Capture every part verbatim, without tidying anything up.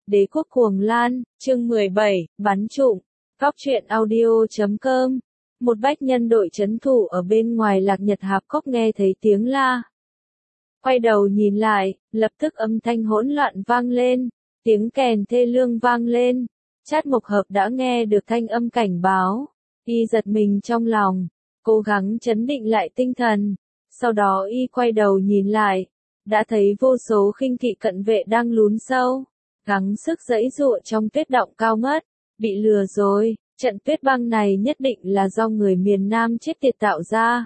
Đế quốc cuồng lan, chương mười bảy, bắn trụm, Góc truyện audio chấm com. Một bách nhân đội trấn thủ ở bên ngoài Lạc Nhật Hạp Cốc nghe thấy tiếng la. Quay đầu nhìn lại, lập tức âm thanh hỗn loạn vang lên, tiếng kèn thê lương vang lên. Trát Mộc Hợp đã nghe được thanh âm cảnh báo, y giật mình trong lòng, cố gắng trấn định lại tinh thần. Sau đó y quay đầu nhìn lại, đã thấy vô số khinh kỵ cận vệ đang lún sâu, gắng sức giãy giụa trong tuyết động cao ngất. Bị lừa rồi, trận tuyết băng này nhất định là do người miền Nam chết tiệt tạo ra.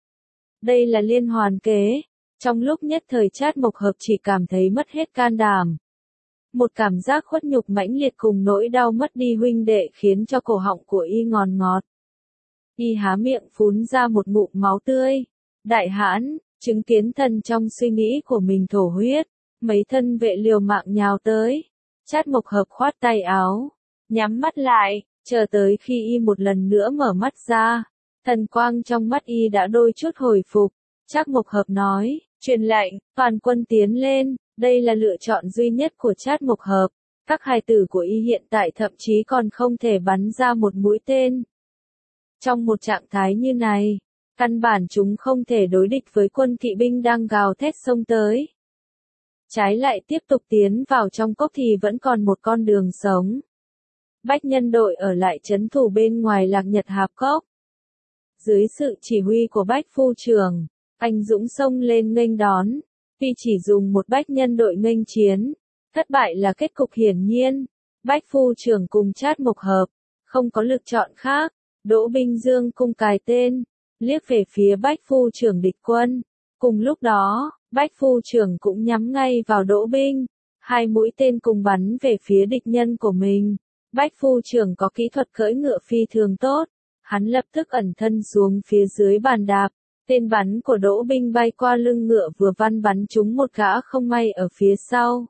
Đây là liên hoàn kế. Trong lúc nhất thời Trát Mộc Hợp chỉ cảm thấy mất hết can đảm. Một cảm giác khuất nhục mãnh liệt cùng nỗi đau mất đi huynh đệ khiến cho cổ họng của y ngọt ngọt. Y há miệng phun ra một ngụm máu tươi. Đại hãn, chứng kiến thần trong suy nghĩ của mình thổ huyết, mấy thân vệ liều mạng nhào tới. Trát Mộc Hợp khoát tay áo, nhắm mắt lại, chờ tới khi y một lần nữa mở mắt ra, thần quang trong mắt y đã đôi chút hồi phục. Trát Mộc Hợp nói, truyền lệnh, toàn quân tiến lên. Đây là lựa chọn duy nhất của Trát Mộc Hợp. Các hài tử của y hiện tại thậm chí còn không thể bắn ra một mũi tên. Trong một trạng thái như này, căn bản chúng không thể đối địch với quân kỵ binh đang gào thét xông tới. Trái lại tiếp tục tiến vào trong cốc thì vẫn còn một con đường sống. Bách nhân đội ở lại trấn thủ bên ngoài Lạc Nhật Hạp Cốc. Dưới sự chỉ huy của Bách Phu Trưởng, anh dũng xông lên nghênh đón. Tuy chỉ dùng một bách nhân đội nghênh chiến, thất bại là kết cục hiển nhiên. Bách Phu Trưởng cùng Trát Mộc Hợp, không có lựa chọn khác. Đỗ Binh dương cung cài tên, liếc về phía Bách Phu Trưởng địch quân. Cùng lúc đó, Bách Phu Trưởng cũng nhắm ngay vào Đỗ Binh. Hai mũi tên cùng bắn về phía địch nhân của mình. Bách Phu Trưởng có kỹ thuật cưỡi ngựa phi thường tốt. Hắn lập tức ẩn thân xuống phía dưới bàn đạp. Tên bắn của Đỗ Binh bay qua lưng ngựa vừa vặn bắn trúng một gã không may ở phía sau.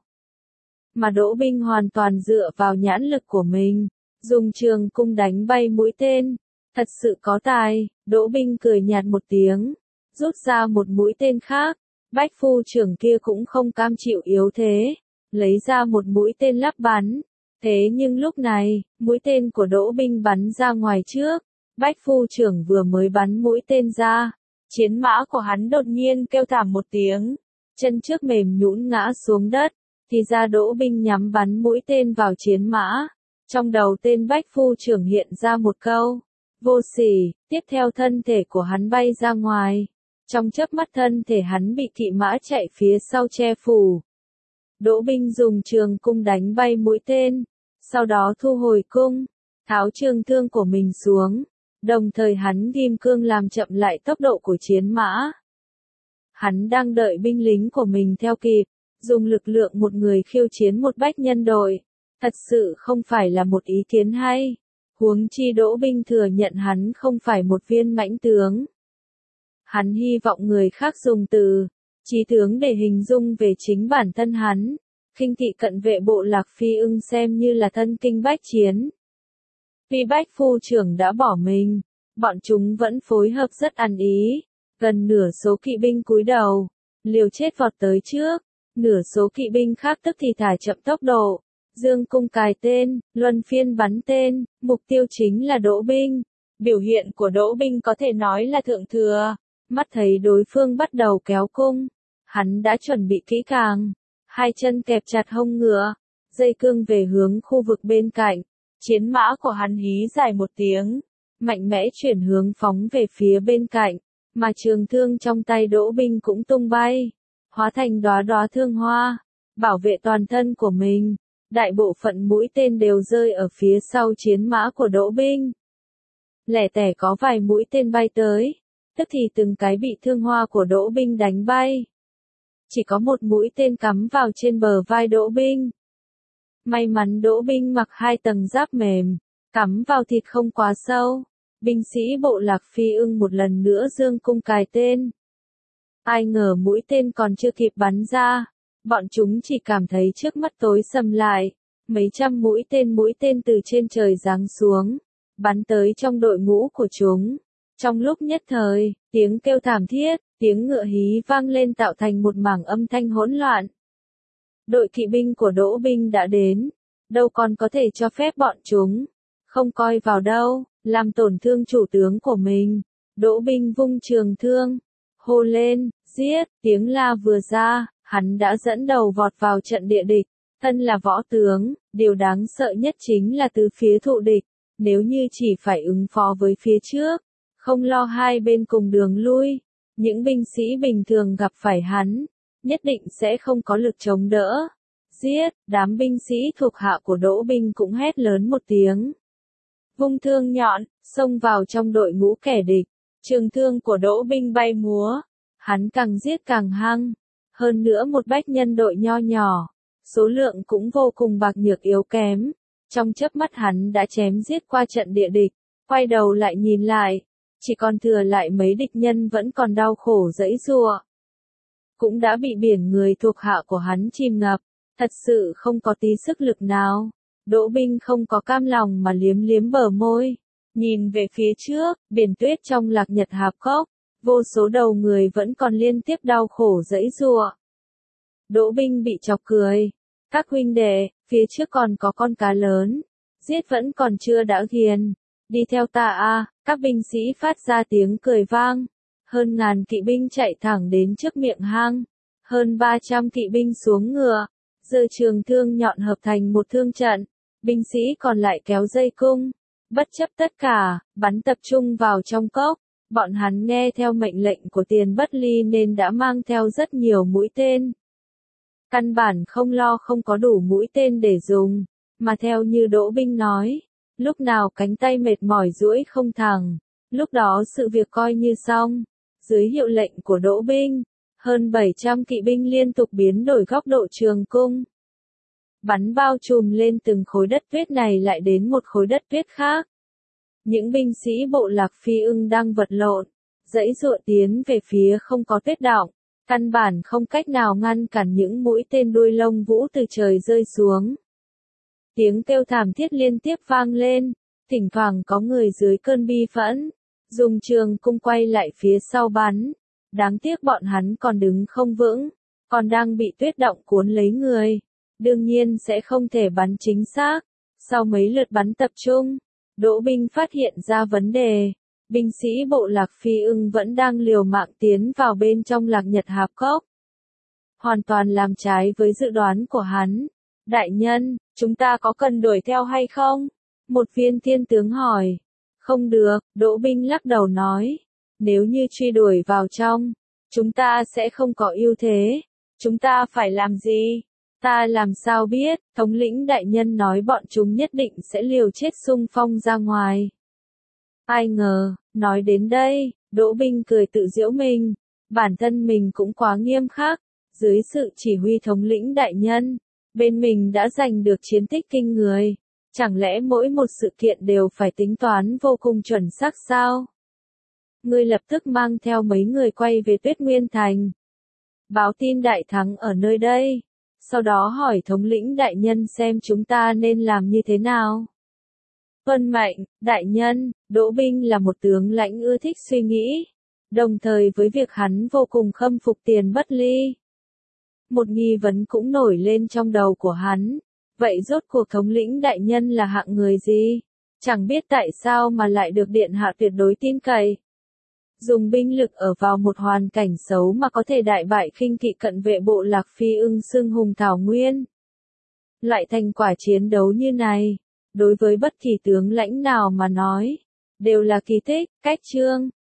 Mà Đỗ Binh hoàn toàn dựa vào nhãn lực của mình, dùng trường cung đánh bay mũi tên. Thật sự có tài. Đỗ Binh cười nhạt một tiếng, rút ra một mũi tên khác. Bách Phu Trưởng kia cũng không cam chịu yếu thế, lấy ra một mũi tên lắp bắn. Thế nhưng lúc này, mũi tên của Đỗ Binh bắn ra ngoài trước. Bách Phu Trưởng vừa mới bắn mũi tên ra, chiến mã của hắn đột nhiên kêu thảm một tiếng, chân trước mềm nhũn ngã xuống đất. Thì ra Đỗ Binh nhắm bắn mũi tên vào chiến mã. Trong đầu tên Bách Phu Trưởng hiện ra một câu, vô sỉ. Tiếp theo thân thể của hắn bay ra ngoài. Trong chớp mắt thân thể hắn bị kỵ mã chạy phía sau che phủ. Đỗ Binh dùng trường cung đánh bay mũi tên, sau đó thu hồi cung, tháo trường thương của mình xuống. Đồng thời hắn ghim cương làm chậm lại tốc độ của chiến mã. Hắn đang đợi binh lính của mình theo kịp, dùng lực lượng một người khiêu chiến một bách nhân đội. Thật sự không phải là một ý kiến hay. Huống chi Đỗ Binh thừa nhận hắn không phải một viên mãnh tướng. Hắn hy vọng người khác dùng từ chí tướng để hình dung về chính bản thân hắn. Khinh thị cận vệ bộ Lạc Phi Ưng xem như là thân kinh bách chiến. Vì Bách Phu Trưởng đã bỏ mình, bọn chúng vẫn phối hợp rất ăn ý. Gần nửa số kỵ binh cúi đầu, liều chết vọt tới trước. Nửa số kỵ binh khác tức thì thả chậm tốc độ, dương cung cài tên, luân phiên bắn tên. Mục tiêu chính là Đỗ Binh. Biểu hiện của Đỗ Binh có thể nói là thượng thừa. Mắt thấy đối phương bắt đầu kéo cung, hắn đã chuẩn bị kỹ càng. Hai chân kẹp chặt hông ngựa, dây cương về hướng khu vực bên cạnh. Chiến mã của hắn hí dài một tiếng, mạnh mẽ chuyển hướng phóng về phía bên cạnh, mà trường thương trong tay Đỗ Binh cũng tung bay, hóa thành đóa đóa thương hoa, bảo vệ toàn thân của mình. Đại bộ phận mũi tên đều rơi ở phía sau chiến mã của Đỗ Binh. Lẻ tẻ có vài mũi tên bay tới, tức thì từng cái bị thương hoa của Đỗ Binh đánh bay. Chỉ có một mũi tên cắm vào trên bờ vai Đỗ Binh. May mắn Đỗ Binh mặc hai tầng giáp mềm, cắm vào thịt không quá sâu. Binh sĩ bộ Lạc Phi Ưng một lần nữa dương cung cài tên. Ai ngờ mũi tên còn chưa kịp bắn ra, bọn chúng chỉ cảm thấy trước mắt tối sầm lại. Mấy trăm mũi tên mũi tên từ trên trời giáng xuống, bắn tới trong đội ngũ của chúng. Trong lúc nhất thời, tiếng kêu thảm thiết, tiếng ngựa hí vang lên tạo thành một mảng âm thanh hỗn loạn. Đội kỵ binh của Đỗ Binh đã đến, đâu còn có thể cho phép bọn chúng, không coi vào đâu, làm tổn thương chủ tướng của mình. Đỗ Binh vung trường thương, hô lên, giết, tiếng la vừa ra, hắn đã dẫn đầu vọt vào trận địa địch. Thân là võ tướng, điều đáng sợ nhất chính là từ phía thụ địch, nếu như chỉ phải ứng phó với phía trước, không lo hai bên cùng đường lui, những binh sĩ bình thường gặp phải hắn, nhất định sẽ không có lực chống đỡ. Giết, đám binh sĩ thuộc hạ của Đỗ Binh cũng hét lớn một tiếng. Vung thương nhọn, xông vào trong đội ngũ kẻ địch, trường thương của Đỗ Binh bay múa, hắn càng giết càng hăng, hơn nữa một bách nhân đội nho nhỏ, số lượng cũng vô cùng bạc nhược yếu kém, trong chớp mắt hắn đã chém giết qua trận địa địch, quay đầu lại nhìn lại, chỉ còn thừa lại mấy địch nhân vẫn còn đau khổ giãy giụa, cũng đã bị biển người thuộc hạ của hắn chìm ngập, thật sự không có tí sức lực nào. Đỗ Binh không có cam lòng mà liếm liếm bờ môi, nhìn về phía trước, biển tuyết trong Lạc Nhật Hạp Cốc, vô số đầu người vẫn còn liên tiếp đau khổ giãy giụa. Đỗ Binh bị chọc cười, các huynh đệ, phía trước còn có con cá lớn, giết vẫn còn chưa đã ghiền, đi theo ta a. Các binh sĩ phát ra tiếng cười vang, hơn ngàn kỵ binh chạy thẳng đến trước miệng hang, hơn ba trăm kỵ binh xuống ngựa, giơ trường thương nhọn hợp thành một thương trận, binh sĩ còn lại kéo dây cung, bất chấp tất cả, bắn tập trung vào trong cốc. Bọn hắn nghe theo mệnh lệnh của Tiền Bất Ly nên đã mang theo rất nhiều mũi tên. Căn bản không lo không có đủ mũi tên để dùng, mà theo như Đỗ Binh nói, lúc nào cánh tay mệt mỏi duỗi không thẳng, lúc đó sự việc coi như xong. Dưới hiệu lệnh của Đỗ Binh, hơn bảy trăm kỵ binh liên tục biến đổi góc độ trường cung. Bắn bao trùm lên từng khối đất tuyết này lại đến một khối đất tuyết khác. Những binh sĩ bộ Lạc Phi Ưng đang vật lộn, giãy giụa tiến về phía không có tuyết đọng, căn bản không cách nào ngăn cản những mũi tên đuôi lông vũ từ trời rơi xuống. Tiếng kêu thảm thiết liên tiếp vang lên, thỉnh thoảng có người dưới cơn bi phẫn, dùng trường cung quay lại phía sau bắn. Đáng tiếc bọn hắn còn đứng không vững, còn đang bị tuyết động cuốn lấy người, đương nhiên sẽ không thể bắn chính xác. Sau mấy lượt bắn tập trung, Đỗ Binh phát hiện ra vấn đề, binh sĩ bộ Lạc Phi Ưng vẫn đang liều mạng tiến vào bên trong Lạc Nhật Hạp Cốc. Hoàn toàn làm trái với dự đoán của hắn. Đại nhân, chúng ta có cần đuổi theo hay không? Một viên thiên tướng hỏi. Không được, Đỗ Binh lắc đầu nói. Nếu như truy đuổi vào trong, chúng ta sẽ không có ưu thế. Chúng ta phải làm gì? Ta làm sao biết, thống lĩnh đại nhân nói bọn chúng nhất định sẽ liều chết xung phong ra ngoài. Ai ngờ, nói đến đây, Đỗ Binh cười tự giễu mình, bản thân mình cũng quá nghiêm khắc, dưới sự chỉ huy thống lĩnh đại nhân, bên mình đã giành được chiến tích kinh người, chẳng lẽ mỗi một sự kiện đều phải tính toán vô cùng chuẩn xác sao? Ngươi lập tức mang theo mấy người quay về Tuyết Nguyên Thành, báo tin đại thắng ở nơi đây. Sau đó hỏi thống lĩnh đại nhân xem chúng ta nên làm như thế nào. Vân mệnh, đại nhân, Đỗ Binh là một tướng lãnh ưa thích suy nghĩ, đồng thời với việc hắn vô cùng khâm phục Tiền Bất Ly. Một nghi vấn cũng nổi lên trong đầu của hắn, vậy rốt cuộc thống lĩnh đại nhân là hạng người gì? Chẳng biết tại sao mà lại được điện hạ tuyệt đối tin cậy. Dùng binh lực ở vào một hoàn cảnh xấu mà có thể đại bại khinh kỵ cận vệ bộ Lạc Phi Ưng xưng hùng thảo nguyên. Lại thành quả chiến đấu như này, đối với bất kỳ tướng lãnh nào mà nói, đều là kỳ tích. Cách chương